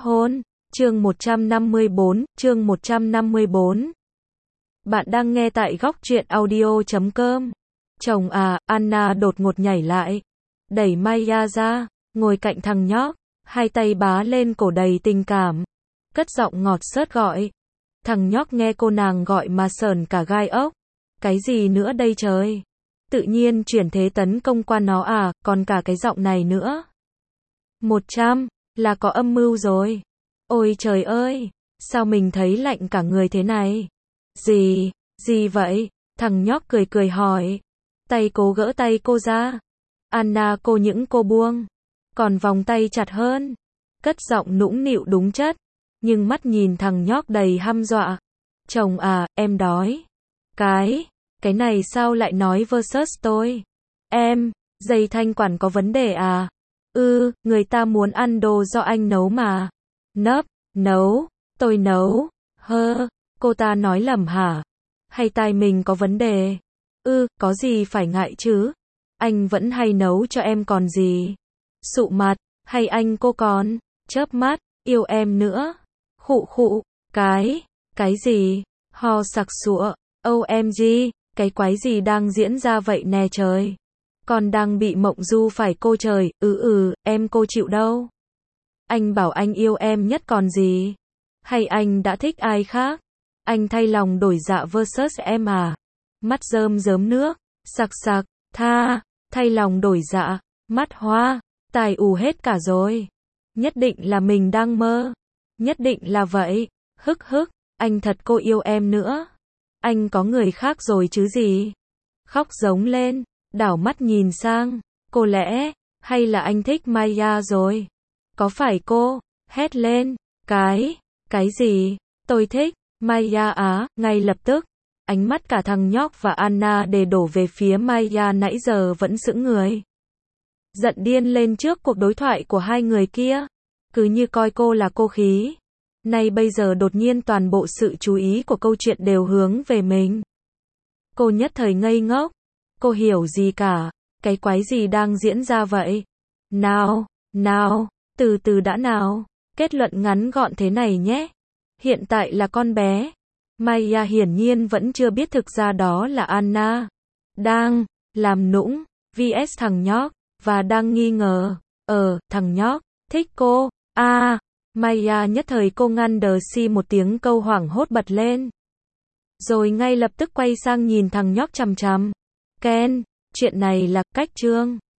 hôn. Chương 154. Bạn đang nghe tại góc truyện audio.com. Chồng à, Anna đột ngột nhảy lại, đẩy Maya ra, ngồi cạnh thằng nhóc, hai tay bá lên cổ đầy tình cảm, cất giọng ngọt xớt gọi. Thằng nhóc nghe cô nàng gọi mà sởn cả gai ốc. Cái gì nữa đây trời? Tự nhiên chuyển thế tấn công qua nó à, còn cả cái giọng này nữa. 100, là có âm mưu rồi. Ôi trời ơi, sao mình thấy lạnh cả người thế này? Gì vậy? Thằng nhóc cười cười hỏi. Tay cố gỡ tay cô ra. Anna cô buông. Còn vòng tay chặt hơn. Cất giọng nũng nịu đúng chất. Nhưng mắt nhìn thằng nhóc đầy hăm dọa. Chồng à, em đói. Cái này sao lại nói versus tôi? Em, dây thanh quản có vấn đề à? Người ta muốn ăn đồ do anh nấu mà. Nấu, tôi nấu. Cô ta nói lầm hả? Hay tai mình có vấn đề? Có gì phải ngại chứ? Anh vẫn hay nấu cho em còn gì. Sụ mặt, hay anh cô còn chớp mắt, yêu em nữa. Khụ, cái gì? Ho sặc sụa, OMG, cái quái gì đang diễn ra vậy nè trời? Con đang bị mộng du phải cô trời, em cô chịu đâu. Anh bảo anh yêu em nhất còn gì? Hay anh đã thích ai khác? Anh thay lòng đổi dạ versus em à? Mắt rơm rớm nước, sặc, thay lòng đổi dạ, mắt hoa, tài ù hết cả rồi. Nhất định là mình đang mơ. Nhất định là vậy. Hức, anh thật cô yêu em nữa. Anh có người khác rồi chứ gì? Khóc giống lên, đảo mắt nhìn sang, cô lẽ, hay là anh thích Maya rồi? Có phải cô? Hét lên, cái gì? Tôi thích Maya á, ngay lập tức. Ánh mắt cả thằng nhóc và Anna đều đổ về phía Maya nãy giờ vẫn sững người. Giận điên lên trước cuộc đối thoại của hai người kia. Cứ như coi cô là cô khí. Nay bây giờ đột nhiên toàn bộ sự chú ý của câu chuyện đều hướng về mình. Cô nhất thời ngây ngốc. Cô hiểu gì cả. Cái quái gì đang diễn ra vậy? Nào, từ từ đã nào. Kết luận ngắn gọn thế này nhé. Hiện tại là con bé. Maya hiển nhiên vẫn chưa biết thực ra đó là Anna. Đang làm nũng vs thằng nhóc. Và đang nghi ngờ. Thằng nhóc thích cô. Maya nhất thời cô ngăn đờ si một tiếng câu hoảng hốt bật lên. Rồi ngay lập tức quay sang nhìn thằng nhóc chằm chằm. Ken, chuyện này là cách chương.